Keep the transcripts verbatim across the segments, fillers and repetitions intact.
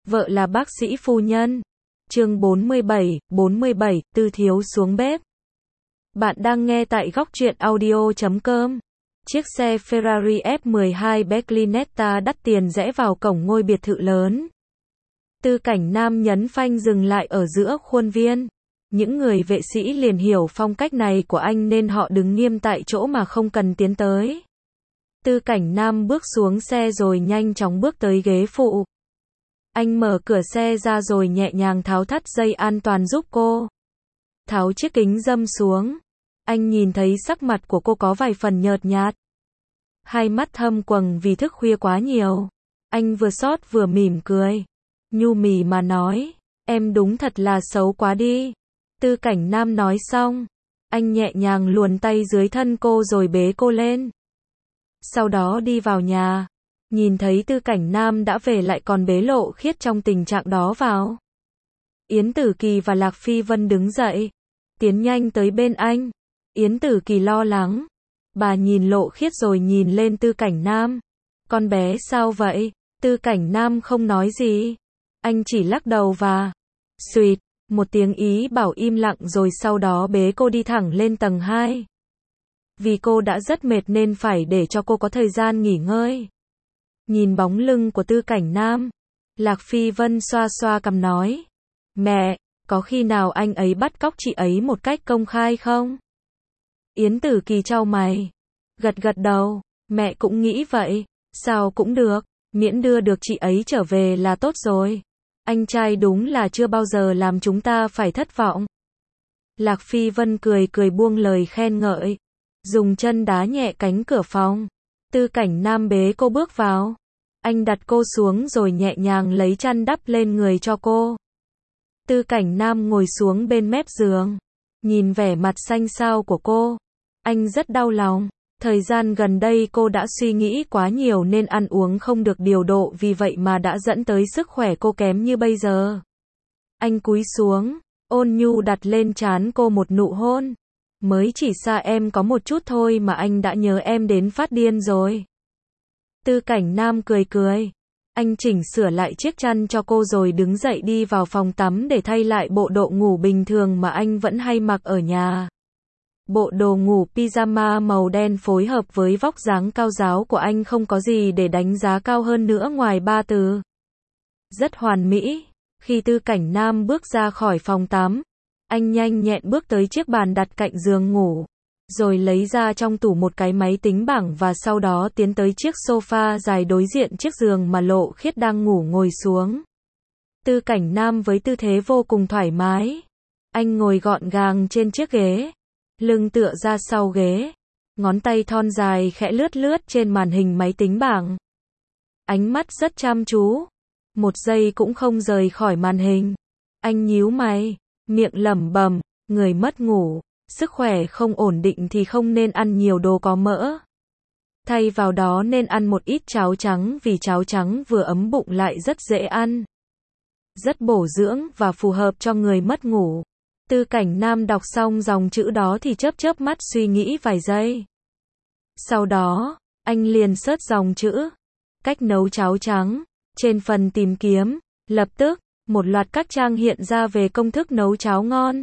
Vợ là bác sĩ phu nhân. Chương bốn mươi bảy, bốn mươi bảy, Tư Thiếu xuống bếp. Bạn đang nghe tại góc truyện audio chấm com. Chiếc xe Ferrari F mười hai Berlinetta đắt tiền rẽ vào cổng ngôi biệt thự lớn. Tư Cảnh Nam nhấn phanh dừng lại ở giữa khuôn viên. Những người vệ sĩ liền hiểu phong cách này của anh nên họ đứng nghiêm tại chỗ mà không cần tiến tới. Tư Cảnh Nam bước xuống xe rồi nhanh chóng bước tới ghế phụ. Anh mở cửa xe ra rồi nhẹ nhàng tháo thắt dây an toàn giúp cô. Tháo chiếc kính râm xuống. Anh nhìn thấy sắc mặt của cô có vài phần nhợt nhạt. Hai mắt thâm quầng vì thức khuya quá nhiều. Anh vừa xót vừa mỉm cười. Nhu mì mà nói, em đúng thật là xấu quá đi. Tư Cảnh Nam nói xong. Anh nhẹ nhàng luồn tay dưới thân cô rồi bế cô lên. Sau đó đi vào nhà. Nhìn thấy Tư Cảnh Nam đã về lại còn bế Lộ Khiết trong tình trạng đó vào. Yến Tử Kỳ và Lạc Phi Vân đứng dậy. Tiến nhanh tới bên anh. Yến Tử Kỳ lo lắng. Bà nhìn Lộ Khiết rồi nhìn lên Tư Cảnh Nam. Con bé sao vậy? Tư Cảnh Nam không nói gì. Anh chỉ lắc đầu và suýt, một tiếng ý bảo im lặng rồi sau đó bế cô đi thẳng lên tầng hai. Vì cô đã rất mệt nên phải để cho cô có thời gian nghỉ ngơi. Nhìn bóng lưng của Tư Cảnh Nam, Lạc Phi Vân xoa xoa cằm nói. Mẹ, có khi nào anh ấy bắt cóc chị ấy một cách công khai không? Yến Tử Kỳ chau mày. Gật gật đầu, mẹ cũng nghĩ vậy. Sao cũng được, miễn đưa được chị ấy trở về là tốt rồi. Anh trai đúng là chưa bao giờ làm chúng ta phải thất vọng. Lạc Phi Vân cười cười buông lời khen ngợi. Dùng chân đá nhẹ cánh cửa phòng. Tư Cảnh Nam bế cô bước vào. Anh đặt cô xuống rồi nhẹ nhàng lấy chăn đắp lên người cho cô. Tư Cảnh Nam ngồi xuống bên mép giường. Nhìn vẻ mặt xanh xao của cô. Anh rất đau lòng. Thời gian gần đây cô đã suy nghĩ quá nhiều nên ăn uống không được điều độ vì vậy mà đã dẫn tới sức khỏe cô kém như bây giờ. Anh cúi xuống, ôn nhu đặt lên trán cô một nụ hôn. Mới chỉ xa em có một chút thôi mà anh đã nhớ em đến phát điên rồi. Tư Cảnh Nam cười cười. Anh chỉnh sửa lại chiếc chăn cho cô rồi đứng dậy đi vào phòng tắm để thay lại bộ đồ ngủ bình thường mà anh vẫn hay mặc ở nhà. Bộ đồ ngủ pyjama màu đen phối hợp với vóc dáng cao ráo của anh không có gì để đánh giá cao hơn nữa ngoài ba từ. Rất hoàn mỹ. Khi Tư Cảnh Nam bước ra khỏi phòng tắm, anh nhanh nhẹn bước tới chiếc bàn đặt cạnh giường ngủ, rồi lấy ra trong tủ một cái máy tính bảng và sau đó tiến tới chiếc sofa dài đối diện chiếc giường mà Lộ Khiết đang ngủ ngồi xuống. Tư Cảnh Nam với tư thế vô cùng thoải mái. Anh ngồi gọn gàng trên chiếc ghế, lưng tựa ra sau ghế, ngón tay thon dài khẽ lướt lướt trên màn hình máy tính bảng. Ánh mắt rất chăm chú, một giây cũng không rời khỏi màn hình. Anh nhíu mày, miệng lẩm bẩm, người mất ngủ, sức khỏe không ổn định thì không nên ăn nhiều đồ có mỡ. Thay vào đó nên ăn một ít cháo trắng vì cháo trắng vừa ấm bụng lại rất dễ ăn. Rất bổ dưỡng và phù hợp cho người mất ngủ. Tư Cảnh Nam đọc xong dòng chữ đó thì chớp chớp mắt suy nghĩ vài giây. Sau đó, anh liền search dòng chữ cách nấu cháo trắng. Trên phần tìm kiếm, lập tức, một loạt các trang hiện ra về công thức nấu cháo ngon.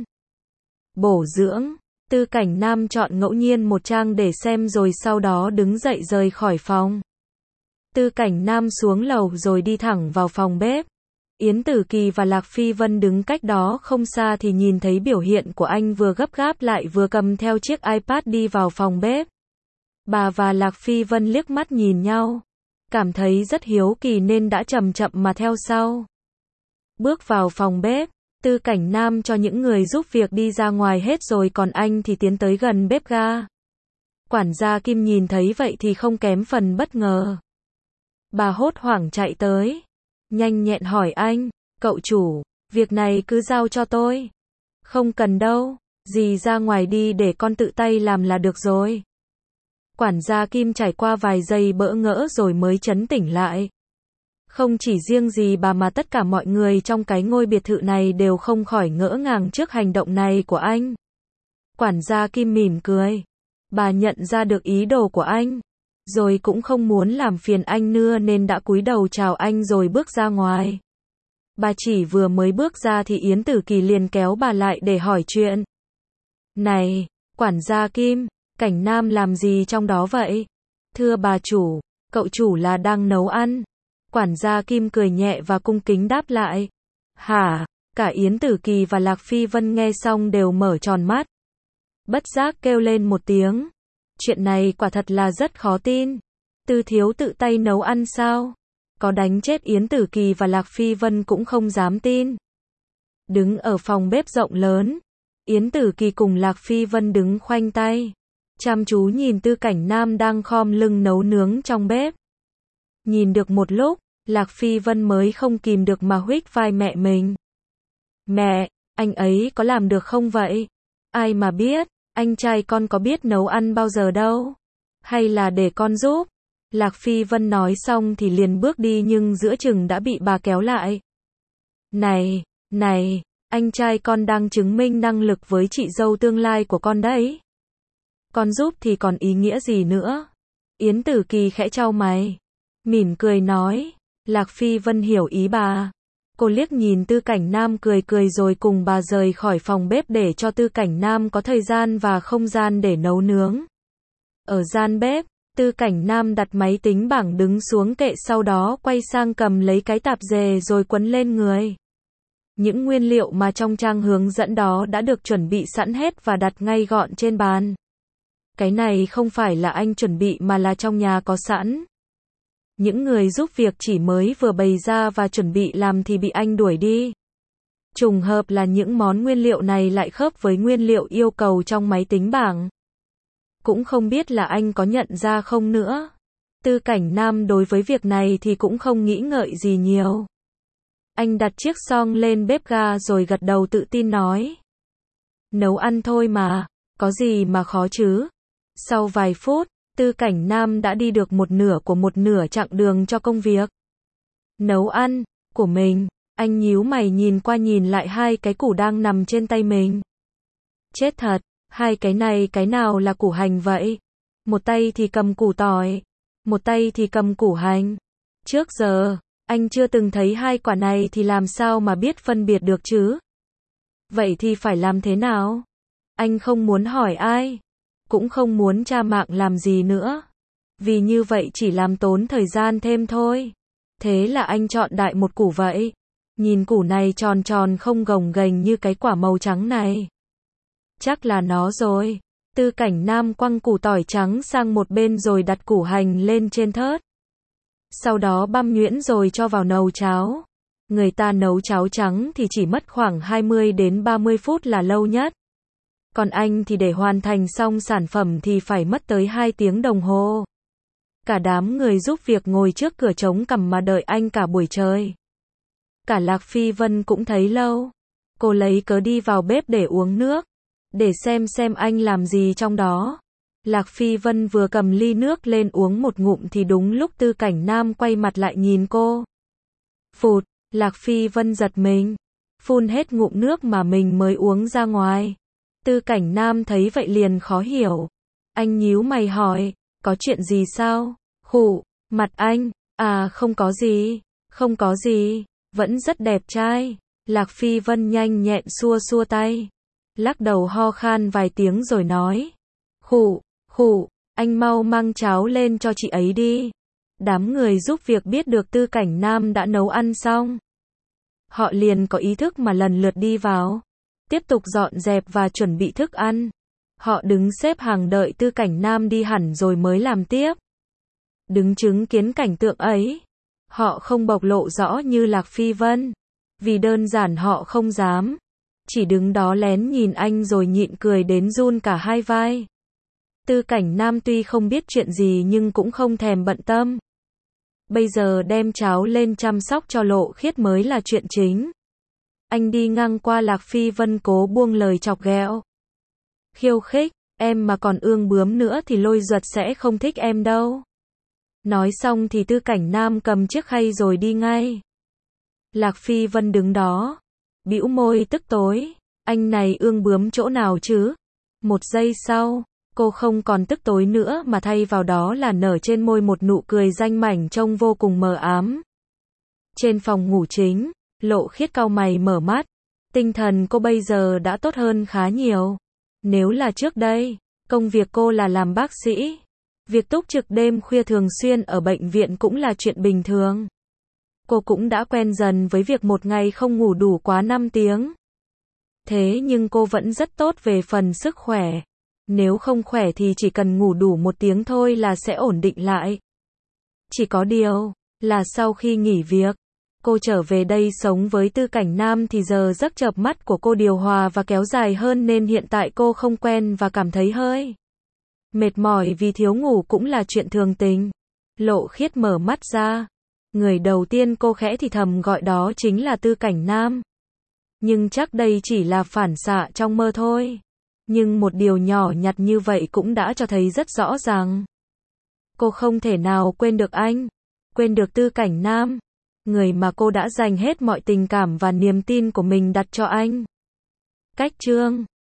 Bổ dưỡng. Tư Cảnh Nam chọn ngẫu nhiên một trang để xem rồi sau đó đứng dậy rời khỏi phòng. Tư Cảnh Nam xuống lầu rồi đi thẳng vào phòng bếp. Yến Tử Kỳ và Lạc Phi Vân đứng cách đó không xa thì nhìn thấy biểu hiện của anh vừa gấp gáp lại vừa cầm theo chiếc iPad đi vào phòng bếp. Bà và Lạc Phi Vân liếc mắt nhìn nhau, cảm thấy rất hiếu kỳ nên đã chậm chậm mà theo sau. Bước vào phòng bếp, Tư Cảnh Nam cho những người giúp việc đi ra ngoài hết rồi còn anh thì tiến tới gần bếp ga. Quản gia Kim nhìn thấy vậy thì không kém phần bất ngờ. Bà hốt hoảng chạy tới, nhanh nhẹn hỏi anh, cậu chủ, việc này cứ giao cho tôi. Không cần đâu, dì ra ngoài đi để con tự tay làm là được rồi. Quản gia Kim trải qua vài giây bỡ ngỡ rồi mới trấn tỉnh lại. Không chỉ riêng gì bà mà tất cả mọi người trong cái ngôi biệt thự này đều không khỏi ngỡ ngàng trước hành động này của anh. Quản gia Kim mỉm cười. Bà nhận ra được ý đồ của anh, rồi cũng không muốn làm phiền anh nữa nên đã cúi đầu chào anh rồi bước ra ngoài. Bà chỉ vừa mới bước ra thì Yến Tử Kỳ liền kéo bà lại để hỏi chuyện. Này, quản gia Kim, Cảnh Nam làm gì trong đó vậy? Thưa bà chủ, cậu chủ là đang nấu ăn. Quản gia Kim cười nhẹ và cung kính đáp lại. Hả? Cả Yến Tử Kỳ và Lạc Phi Vân nghe xong đều mở tròn mắt. Bất giác kêu lên một tiếng. Chuyện này quả thật là rất khó tin. Tư thiếu tự tay nấu ăn sao? Có đánh chết Yến Tử Kỳ và Lạc Phi Vân cũng không dám tin. Đứng ở phòng bếp rộng lớn, Yến Tử Kỳ cùng Lạc Phi Vân đứng khoanh tay, chăm chú nhìn Tư Cảnh Nam đang khom lưng nấu nướng trong bếp. Nhìn được một lúc, Lạc Phi Vân mới không kìm được mà huých vai mẹ mình. Mẹ, anh ấy có làm được không vậy? Ai mà biết, anh trai con có biết nấu ăn bao giờ đâu. Hay là để con giúp? Lạc Phi Vân nói xong thì liền bước đi nhưng giữa chừng đã bị bà kéo lại. Này, này, anh trai con đang chứng minh năng lực với chị dâu tương lai của con đấy. Con giúp thì còn ý nghĩa gì nữa? Yến Tử Kỳ khẽ chau mày, mỉm cười nói. Lạc Phi Vân hiểu ý bà. Cô liếc nhìn Tư Cảnh Nam cười cười rồi cùng bà rời khỏi phòng bếp để cho Tư Cảnh Nam có thời gian và không gian để nấu nướng. Ở gian bếp, Tư Cảnh Nam đặt máy tính bảng đứng xuống kệ, sau đó quay sang cầm lấy cái tạp dề rồi quấn lên người. Những nguyên liệu mà trong trang hướng dẫn đó đã được chuẩn bị sẵn hết và đặt ngay gọn trên bàn. Cái này không phải là anh chuẩn bị mà là trong nhà có sẵn. Những người giúp việc chỉ mới vừa bày ra và chuẩn bị làm thì bị anh đuổi đi. Trùng hợp là những món nguyên liệu này lại khớp với nguyên liệu yêu cầu trong máy tính bảng. Cũng không biết là anh có nhận ra không nữa. Tư Cảnh Nam đối với việc này thì cũng không nghĩ ngợi gì nhiều. Anh đặt chiếc xoong lên bếp ga rồi gật đầu tự tin nói. Nấu ăn thôi mà, có gì mà khó chứ. Sau vài phút, Tư Cảnh Nam đã đi được một nửa của một nửa chặng đường cho công việc nấu ăn của mình. Anh nhíu mày nhìn qua nhìn lại hai cái củ đang nằm trên tay mình. Chết thật, hai cái này cái nào là củ hành vậy? Một tay thì cầm củ tỏi, một tay thì cầm củ hành. Trước giờ, anh chưa từng thấy hai quả này thì làm sao mà biết phân biệt được chứ? Vậy thì phải làm thế nào? Anh không muốn hỏi ai, cũng không muốn tra mạng làm gì nữa. Vì như vậy chỉ làm tốn thời gian thêm thôi. Thế là anh chọn đại một củ vậy. Nhìn củ này tròn tròn không gồng ghềnh như cái quả màu trắng này. Chắc là nó rồi. Tư Cảnh Nam quăng củ tỏi trắng sang một bên rồi đặt củ hành lên trên thớt. Sau đó băm nhuyễn rồi cho vào nấu cháo. Người ta nấu cháo trắng thì chỉ mất khoảng hai mươi đến ba mươi phút là lâu nhất. Còn anh thì để hoàn thành xong sản phẩm thì phải mất tới hai tiếng đồng hồ. Cả đám người giúp việc ngồi trước cửa trống cằm mà đợi anh cả buổi trời. Cả Lạc Phi Vân cũng thấy lâu. Cô lấy cớ đi vào bếp để uống nước, để xem xem anh làm gì trong đó. Lạc Phi Vân vừa cầm ly nước lên uống một ngụm thì đúng lúc Tư Cảnh Nam quay mặt lại nhìn cô. Phụt, Lạc Phi Vân giật mình, phun hết ngụm nước mà mình mới uống ra ngoài. Tư Cảnh Nam thấy vậy liền khó hiểu. Anh nhíu mày hỏi, có chuyện gì sao? Khụ, mặt anh, à không có gì, không có gì, vẫn rất đẹp trai. Lạc Phi Vân nhanh nhẹn xua xua tay, lắc đầu ho khan vài tiếng rồi nói. Khụ, khụ, anh mau mang cháo lên cho chị ấy đi. Đám người giúp việc biết được Tư Cảnh Nam đã nấu ăn xong. Họ liền có ý thức mà lần lượt đi vào. Tiếp tục dọn dẹp và chuẩn bị thức ăn. Họ đứng xếp hàng đợi Tư Cảnh Nam đi hẳn rồi mới làm tiếp. Đứng chứng kiến cảnh tượng ấy, họ không bộc lộ rõ như Lạc Phi Vân. Vì đơn giản họ không dám. Chỉ đứng đó lén nhìn anh rồi nhịn cười đến run cả hai vai. Tư Cảnh Nam tuy không biết chuyện gì nhưng cũng không thèm bận tâm. Bây giờ đem cháo lên chăm sóc cho Lộ Khiết mới là chuyện chính. Anh đi ngang qua Lạc Phi Vân cố buông lời chọc ghẹo. Khiêu khích, em mà còn ương bướm nữa thì Lôi Duật sẽ không thích em đâu. Nói xong thì Tư Cảnh Nam cầm chiếc khay rồi đi ngay. Lạc Phi Vân đứng đó, bĩu môi tức tối, anh này ương bướm chỗ nào chứ? Một giây sau, cô không còn tức tối nữa mà thay vào đó là nở trên môi một nụ cười danh mảnh trông vô cùng mờ ám. Trên phòng ngủ chính, Lộ Khiết cau mày mở mắt. Tinh thần cô bây giờ đã tốt hơn khá nhiều. Nếu là trước đây, công việc cô là làm bác sĩ. Việc túc trực đêm khuya thường xuyên ở bệnh viện cũng là chuyện bình thường. Cô cũng đã quen dần với việc một ngày không ngủ đủ quá năm tiếng. Thế nhưng cô vẫn rất tốt về phần sức khỏe. Nếu không khỏe thì chỉ cần ngủ đủ một tiếng thôi là sẽ ổn định lại. Chỉ có điều, là sau khi nghỉ việc, cô trở về đây sống với Tư Cảnh Nam thì giờ giấc chợp mắt của cô điều hòa và kéo dài hơn nên hiện tại cô không quen và cảm thấy hơi mệt mỏi vì thiếu ngủ cũng là chuyện thường tình. Lộ Khiết mở mắt ra. Người đầu tiên cô khẽ thì thầm gọi đó chính là Tư Cảnh Nam. Nhưng chắc đây chỉ là phản xạ trong mơ thôi. Nhưng một điều nhỏ nhặt như vậy cũng đã cho thấy rất rõ ràng. Cô không thể nào quên được anh. Quên được Tư Cảnh Nam. Người mà cô đã dành hết mọi tình cảm và niềm tin của mình đặt cho anh. Cách chương